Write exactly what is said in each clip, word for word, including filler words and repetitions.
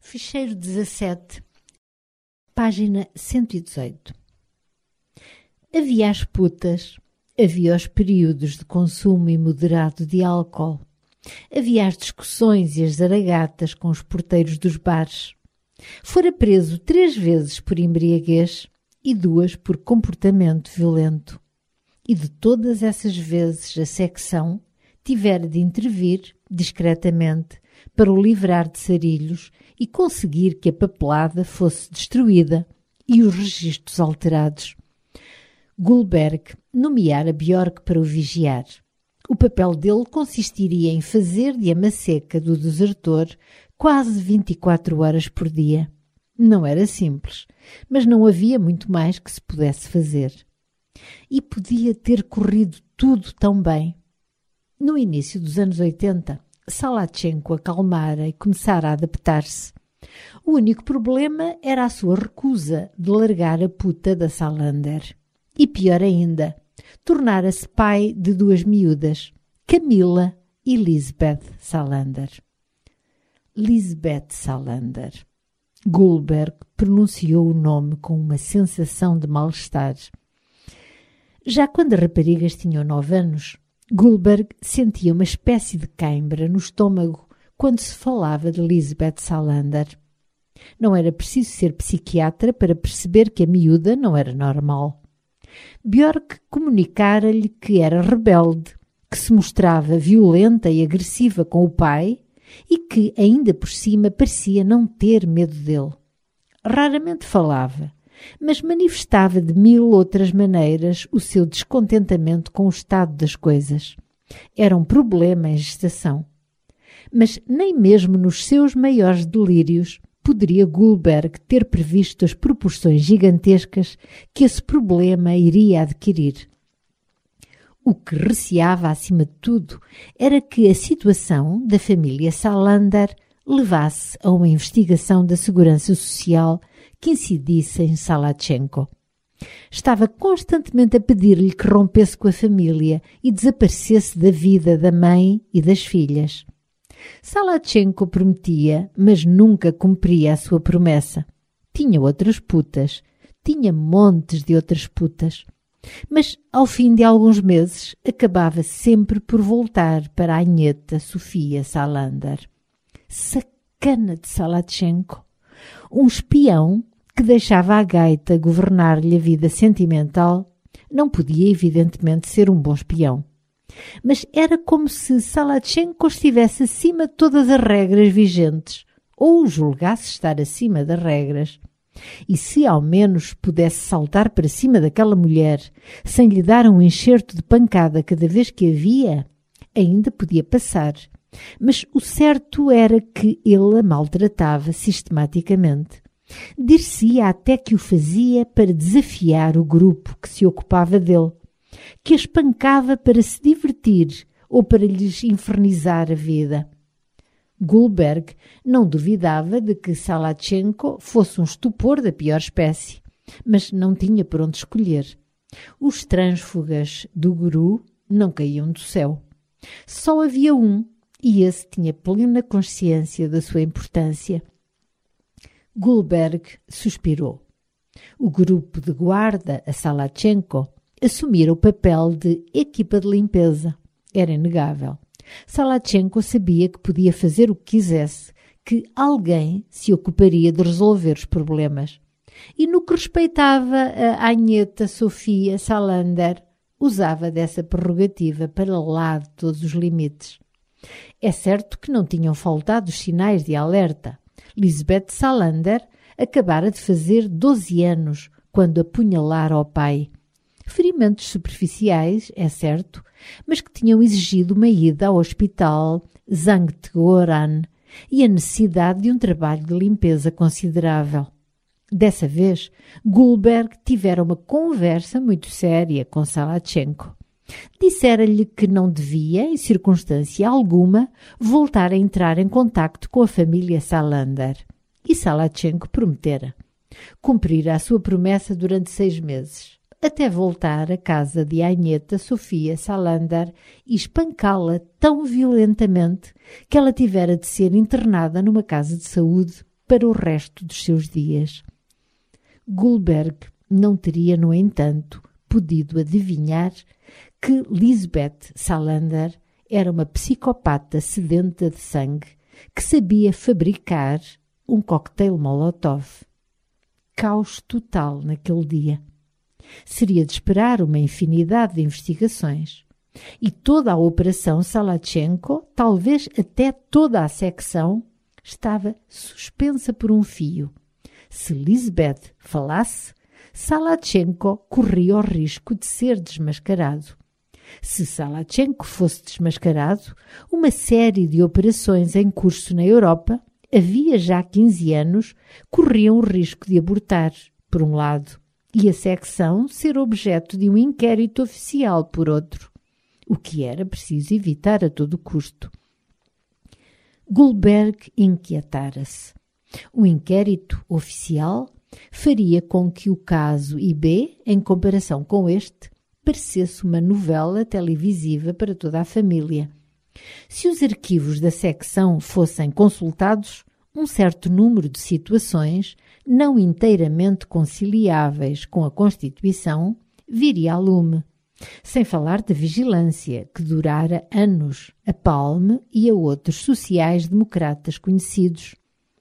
Ficheiro dezassete, página cento e dezoito. Havia as putas, havia os períodos de consumo imoderado de álcool, havia as discussões e as zaragatas com os porteiros dos bares. Fora preso três vezes por embriaguez e duas por comportamento violento. E de todas essas vezes a secção tivera de intervir discretamente para o livrar de sarilhos e conseguir que a papelada fosse destruída e os registros alterados. Goldberg nomeara Björk para o vigiar. O papel dele consistiria em fazer de ama seca do desertor quase vinte e quatro horas por dia. Não era simples, mas não havia muito mais que se pudesse fazer. E podia ter corrido tudo tão bem. No início dos anos oitenta, Salatchenko acalmara e começara a adaptar-se. O único problema era a sua recusa de largar a puta da Salander. E pior ainda, tornara-se pai de duas miúdas, Camila e Lisbeth Salander. Lisbeth Salander. Goldberg pronunciou o nome com uma sensação de mal-estar. Já quando as raparigas tinham nove anos, Goldberg sentia uma espécie de cãibra no estômago quando se falava de Lisbeth Salander. Não era preciso ser psiquiatra para perceber que a miúda não era normal. Björk comunicara-lhe que era rebelde, que se mostrava violenta e agressiva com o pai e que, ainda por cima, parecia não ter medo dele. Raramente falava, mas manifestava de mil outras maneiras o seu descontentamento com o estado das coisas. Era um problema em gestação. Mas nem mesmo nos seus maiores delírios poderia Goldberg ter previsto as proporções gigantescas que esse problema iria adquirir. O que receava, acima de tudo, era que a situação da família Salander levasse a uma investigação da Segurança Social que incidisse em Salatchenko. Estava constantemente a pedir-lhe que rompesse com a família e desaparecesse da vida da mãe e das filhas. Salatchenko prometia, mas nunca cumpria a sua promessa. Tinha outras putas, tinha montes de outras putas. Mas, ao fim de alguns meses, acabava sempre por voltar para a anheta Sofia Salander. Sacana de Salatchenko! Um espião que deixava a gaita governar-lhe a vida sentimental não podia, evidentemente, ser um bom espião. Mas era como se Salatchenko estivesse acima de todas as regras vigentes, ou julgasse estar acima das regras. E se ao menos pudesse saltar para cima daquela mulher, sem lhe dar um enxerto de pancada cada vez que havia, ainda podia passar. Mas o certo era que ele a maltratava sistematicamente. Dir-se-ia até que o fazia para desafiar o grupo que se ocupava dele, que a espancava para se divertir ou para lhes infernizar a vida. Goldberg não duvidava de que Salatchenko fosse um estupor da pior espécie, mas não tinha por onde escolher. Os trânsfugas do guru não caíam do céu. Só havia um, e esse tinha plena consciência da sua importância. Goldberg suspirou. O grupo de guarda a Salatchenko assumira o papel de equipa de limpeza. Era inegável. Salatchenko sabia que podia fazer o que quisesse, que alguém se ocuparia de resolver os problemas. E no que respeitava a anheta Sofia Salander, usava dessa prerrogativa para lá de todos os limites. É certo que não tinham faltado os sinais de alerta. Lisbeth Salander acabara de fazer doze anos quando apunhalara ao pai. Ferimentos superficiais, é certo, mas que tinham exigido uma ida ao hospital Zangtegoran e a necessidade de um trabalho de limpeza considerável. Dessa vez, Goldberg tivera uma conversa muito séria com Salatchenko. Dissera-lhe que não devia, em circunstância alguma, voltar a entrar em contacto com a família Salander. E Salatchenko prometera. Cumprira a sua promessa durante seis meses, até voltar à casa de anheta Sofia Salander e espancá-la tão violentamente que ela tivera de ser internada numa casa de saúde para o resto dos seus dias. Goldberg não teria, no entanto, podido adivinhar que Lisbeth Salander era uma psicopata sedenta de sangue que sabia fabricar um cocktail Molotov. Caos total naquele dia. Seria de esperar uma infinidade de investigações. E toda a operação Salachenko, talvez até toda a secção, estava suspensa por um fio. Se Lisbeth falasse, Salachenko corria o risco de ser desmascarado. Se Salachenko fosse desmascarado, uma série de operações em curso na Europa, havia já quinze anos, corriam o risco de abortar, por um lado, e a secção ser objeto de um inquérito oficial, por outro, o que era preciso evitar a todo custo. Goldberg inquietara-se. O inquérito oficial faria com que o caso I B, em comparação com este, parecesse uma novela televisiva para toda a família. Se os arquivos da secção fossem consultados, um certo número de situações, não inteiramente conciliáveis com a Constituição, viria a lume. Sem falar da vigilância, que durara anos a Palme e a outros sociais-democratas conhecidos.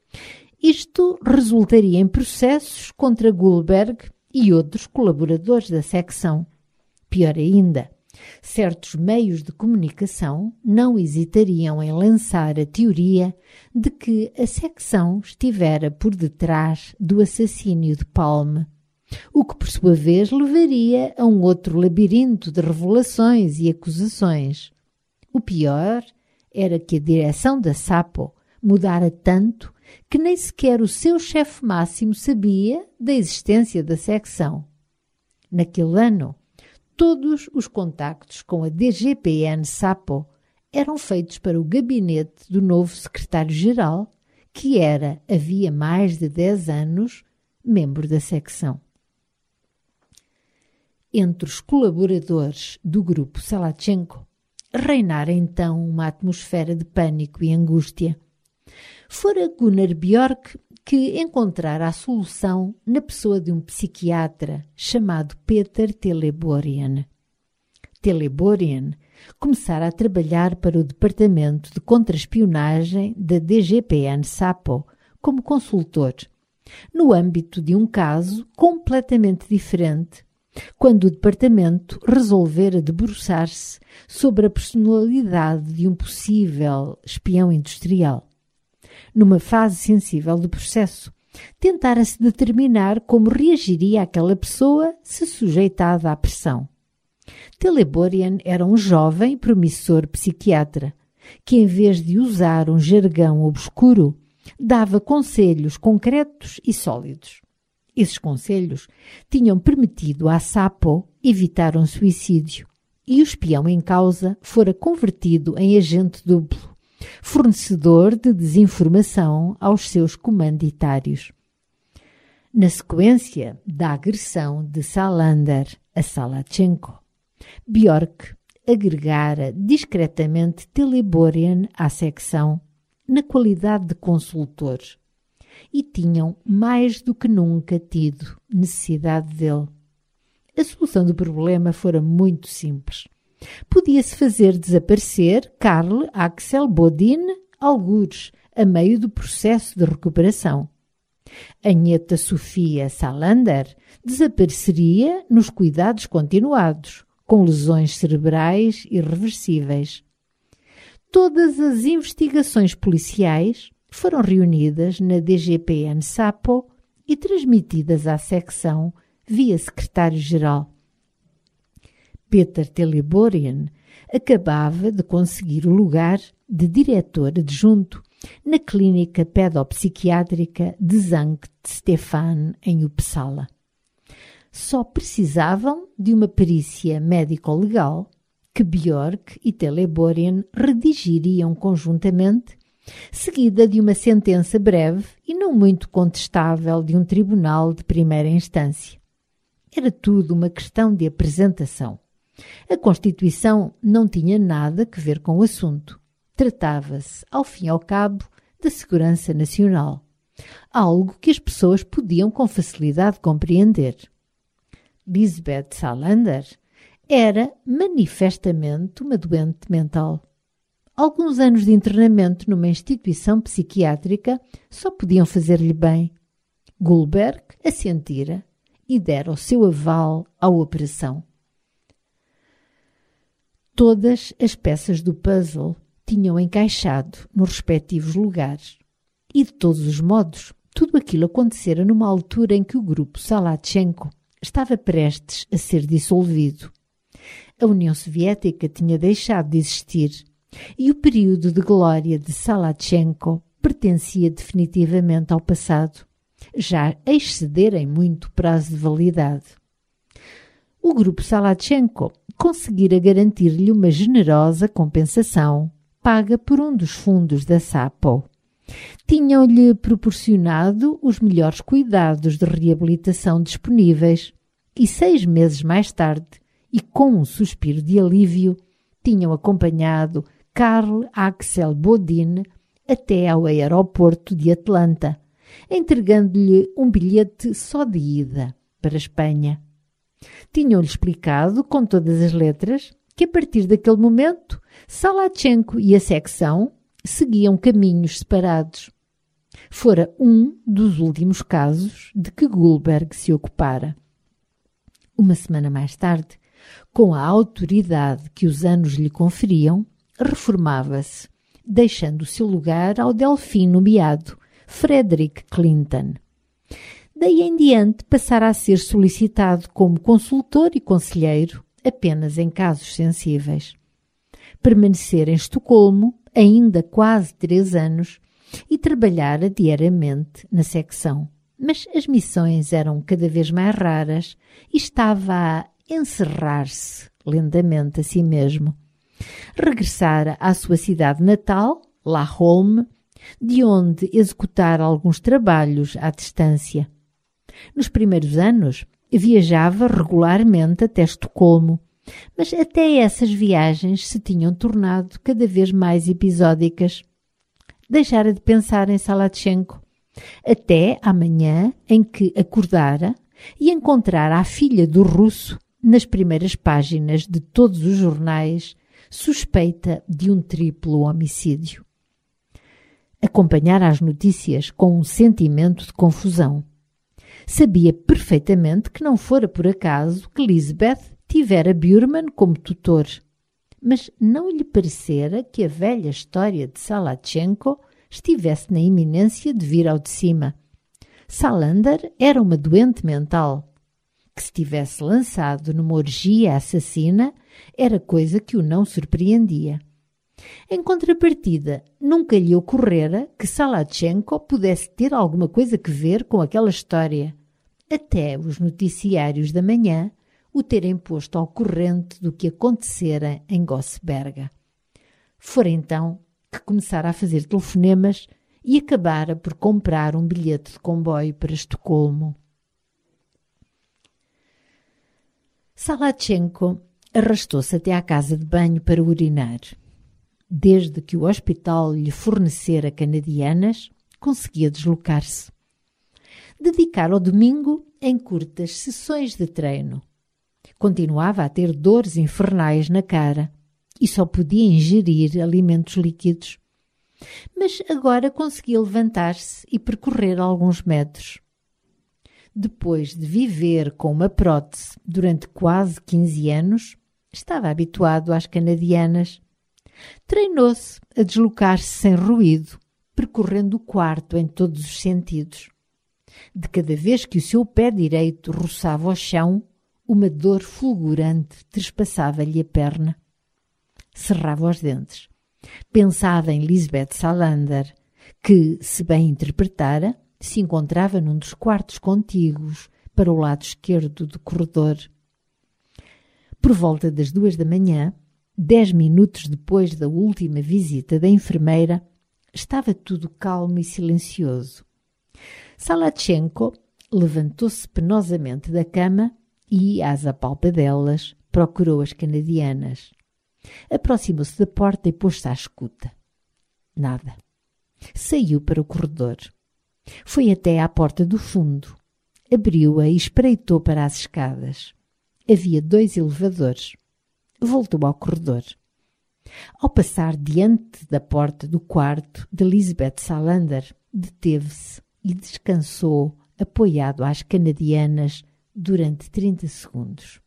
Isto resultaria em processos contra Goldberg e outros colaboradores da secção. Pior ainda, certos meios de comunicação não hesitariam em lançar a teoria de que a secção estivera por detrás do assassínio de Palme, o que por sua vez levaria a um outro labirinto de revelações e acusações. O pior era que a direção da Sapo mudara tanto que nem sequer o seu chefe máximo sabia da existência da secção. Naquele ano, todos os contactos com a D G P N Sapo eram feitos para o gabinete do novo secretário-geral, que era, havia mais de dez anos, membro da secção. Entre os colaboradores do grupo Salachenko, reinara então uma atmosfera de pânico e angústia. Fora Gunnar Björk que encontrara a solução na pessoa de um psiquiatra chamado Peter Teleborian. Teleborian começara a trabalhar para o Departamento de Contra-Espionagem da D G P N Sapo como consultor, no âmbito de um caso completamente diferente, quando o departamento resolvera debruçar-se sobre a personalidade de um possível espião industrial. Numa fase sensível do processo, tentara-se determinar como reagiria aquela pessoa se sujeitada à pressão. Teleborian era um jovem e promissor psiquiatra que, em vez de usar um jargão obscuro, dava conselhos concretos e sólidos. Esses conselhos tinham permitido à Sapo evitar um suicídio e o espião em causa fora convertido em agente duplo, fornecedor de desinformação aos seus comanditários. Na sequência da agressão de Salander a Salachenko, Björk agregara discretamente Teleborian à secção na qualidade de consultor e tinham mais do que nunca tido necessidade dele. A solução do problema fora muito simples. Podia-se fazer desaparecer Karl Axel Bodin, algures, a meio do processo de recuperação. A nieta Sofia Salander desapareceria nos cuidados continuados, com lesões cerebrais irreversíveis. Todas as investigações policiais foram reunidas na D G P N Sapo e transmitidas à secção via secretário-geral. Peter Teleborian acabava de conseguir o lugar de diretor adjunto na clínica pedopsiquiátrica de Sankt Stefan, em Uppsala. Só precisavam de uma perícia médico-legal que Björk e Teleborian redigiriam conjuntamente, seguida de uma sentença breve e não muito contestável de um tribunal de primeira instância. Era tudo uma questão de apresentação. A Constituição não tinha nada a ver com o assunto. Tratava-se, ao fim e ao cabo, da segurança nacional. algo que as pessoas podiam com facilidade compreender. Lisbeth Salander era manifestamente uma doente mental. Alguns anos de internamento numa instituição psiquiátrica só podiam fazer-lhe bem. Goldberg assentira e dera o seu aval à operação. Todas as peças do puzzle tinham encaixado nos respectivos lugares. E, de todos os modos, tudo aquilo acontecera numa altura em que o grupo Salatchenko estava prestes a ser dissolvido. A União Soviética tinha deixado de existir e o período de glória de Salatchenko pertencia definitivamente ao passado, já excederem muito o prazo de validade. O grupo Salatchenko conseguira garantir-lhe uma generosa compensação paga por um dos fundos da SAPO. Tinham-lhe proporcionado os melhores cuidados de reabilitação disponíveis e seis meses mais tarde, e com um suspiro de alívio, tinham acompanhado Karl Axel Bodin até ao aeroporto de Atlanta, entregando-lhe um bilhete só de ida para a Espanha. Tinham-lhe explicado, com todas as letras, que a partir daquele momento Salatchenko e a secção seguiam caminhos separados. Fora um dos últimos casos de que Goldberg se ocupara. Uma semana mais tarde, com a autoridade que os anos lhe conferiam, reformava-se, deixando o seu lugar ao delfim nomeado Frederick Clinton. Daí em diante passara a ser solicitado como consultor e conselheiro apenas em casos sensíveis. Permanecera em Estocolmo ainda quase três anos e trabalhara diariamente na secção. Mas as missões eram cada vez mais raras e estava a encerrar-se lentamente a si mesmo. Regressara à sua cidade natal, Laholm, de onde executara alguns trabalhos à distância. Nos primeiros anos, viajava regularmente até Estocolmo, mas até essas viagens se tinham tornado cada vez mais episódicas. Deixara de pensar em Salatchenko, até à manhã em que acordara e encontrara a filha do russo nas primeiras páginas de todos os jornais, suspeita de um triplo homicídio. Acompanhara as notícias com um sentimento de confusão. Sabia perfeitamente que não fora por acaso que Lisbeth tivera Bjurman como tutor, mas não lhe parecera que a velha história de Salatchenko estivesse na iminência de vir ao de cima. Salander era uma doente mental. Que se tivesse lançado numa orgia assassina era coisa que o não surpreendia. Em contrapartida, nunca lhe ocorrera que Salatchenko pudesse ter alguma coisa que ver com aquela história, até os noticiários da manhã o terem posto ao corrente do que acontecera em Gossberga. Fora então que começara a fazer telefonemas e acabara por comprar um bilhete de comboio para Estocolmo. Salatchenko arrastou-se até à casa de banho para urinar. Desde que o hospital lhe fornecera canadianas, conseguia deslocar-se. Dedicara o domingo em curtas sessões de treino. Continuava a ter dores infernais na cara e só podia ingerir alimentos líquidos. Mas agora conseguia levantar-se e percorrer alguns metros. Depois de viver com uma prótese durante quase quinze anos, estava habituado às canadianas. Treinou-se a deslocar-se sem ruído, percorrendo o quarto em todos os sentidos. De cada vez que o seu pé direito roçava o chão, uma dor fulgurante trespassava-lhe a perna. Cerrava os dentes. Pensava em Lisbeth Salander, que, se bem interpretara, se encontrava num dos quartos contíguos para o lado esquerdo do corredor. Por volta das duas da manhã, dez minutos depois da última visita da enfermeira, estava tudo calmo e silencioso. Salatchenko levantou-se penosamente da cama e, às apalpadelas, procurou as canadianas. Aproximou-se da porta e pôs-se à escuta. Nada. Saiu para o corredor. Foi até à porta do fundo. Abriu-a e espreitou para as escadas. Havia dois elevadores. Voltou ao corredor. Ao passar diante da porta do quarto de Lisbeth Salander, deteve-se e descansou apoiado às canadianas durante trinta segundos.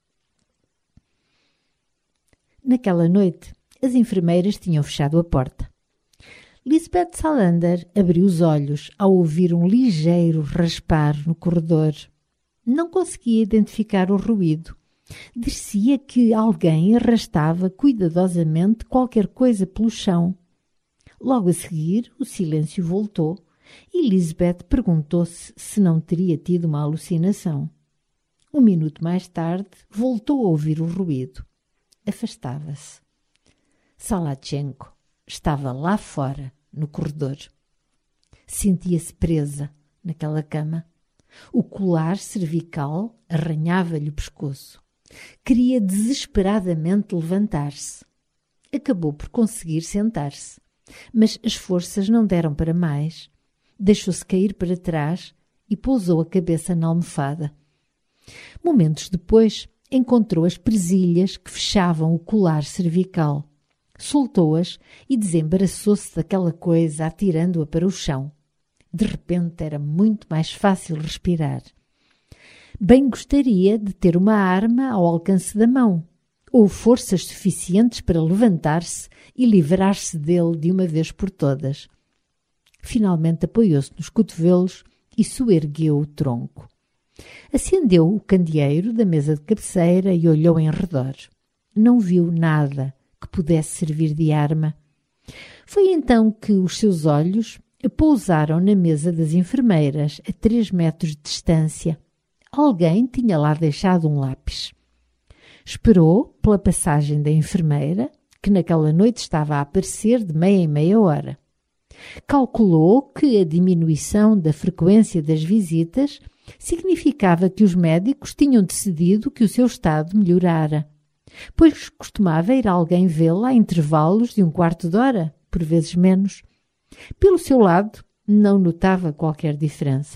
Naquela noite, as enfermeiras tinham fechado a porta. Lisbeth Salander abriu os olhos ao ouvir um ligeiro raspar no corredor. Não conseguia identificar o ruído. Descia que alguém arrastava cuidadosamente qualquer coisa pelo chão. Logo a seguir, o silêncio voltou e Lisbeth perguntou-se se não teria tido uma alucinação. Um minuto mais tarde, voltou a ouvir o ruído. Afastava-se. Salatchenko estava lá fora, no corredor. Sentia-se presa naquela cama. O colar cervical arranhava-lhe o pescoço. Queria desesperadamente levantar-se. Acabou por conseguir sentar-se, mas as forças não deram para mais. Deixou-se cair para trás e pousou a cabeça na almofada. Momentos depois, encontrou as presilhas que fechavam o colar cervical. Soltou-as e desembaraçou-se daquela coisa, atirando-a para o chão. De repente era muito mais fácil respirar. Bem gostaria de ter uma arma ao alcance da mão, ou forças suficientes para levantar-se e livrar-se dele de uma vez por todas. Finalmente apoiou-se nos cotovelos e soergueu o tronco. Acendeu o candeeiro da mesa de cabeceira e olhou em redor. Não viu nada que pudesse servir de arma. Foi então que os seus olhos pousaram na mesa das enfermeiras, a três metros de distância. Alguém tinha lá deixado um lápis. Esperou pela passagem da enfermeira, que naquela noite estava a aparecer de meia em meia hora. Calculou que a diminuição da frequência das visitas significava que os médicos tinham decidido que o seu estado melhorara, pois costumava ir alguém vê-la a intervalos de um quarto de hora, por vezes menos. Pelo seu lado, não notava qualquer diferença.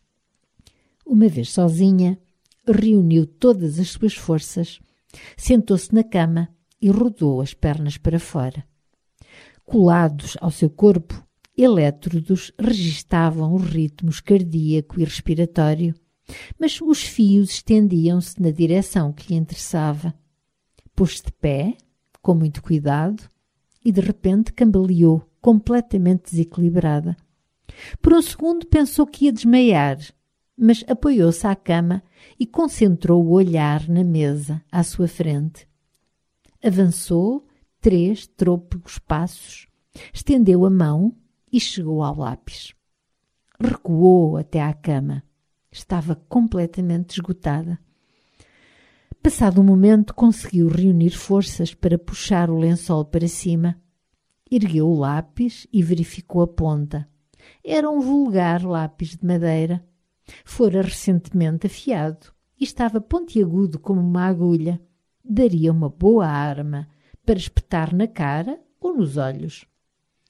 Uma vez sozinha, reuniu todas as suas forças, sentou-se na cama e rodou as pernas para fora. Colados ao seu corpo, elétrodos registavam os ritmos cardíaco e respiratório, mas os fios estendiam-se na direção que lhe interessava. Pôs-se de pé, com muito cuidado, e de repente cambaleou, completamente desequilibrada. Por um segundo pensou que ia desmaiar, mas apoiou-se à cama e concentrou o olhar na mesa à sua frente. Avançou três trôpegos passos, estendeu a mão e chegou ao lápis. Recuou até à cama. Estava completamente esgotada. Passado um momento, conseguiu reunir forças para puxar o lençol para cima. Ergueu o lápis e verificou a ponta. Era um vulgar lápis de madeira. Fora recentemente afiado e estava pontiagudo como uma agulha. Daria uma boa arma para espetar na cara ou nos olhos.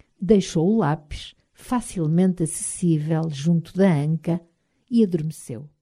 Deixou o lápis facilmente acessível junto da anca e adormeceu.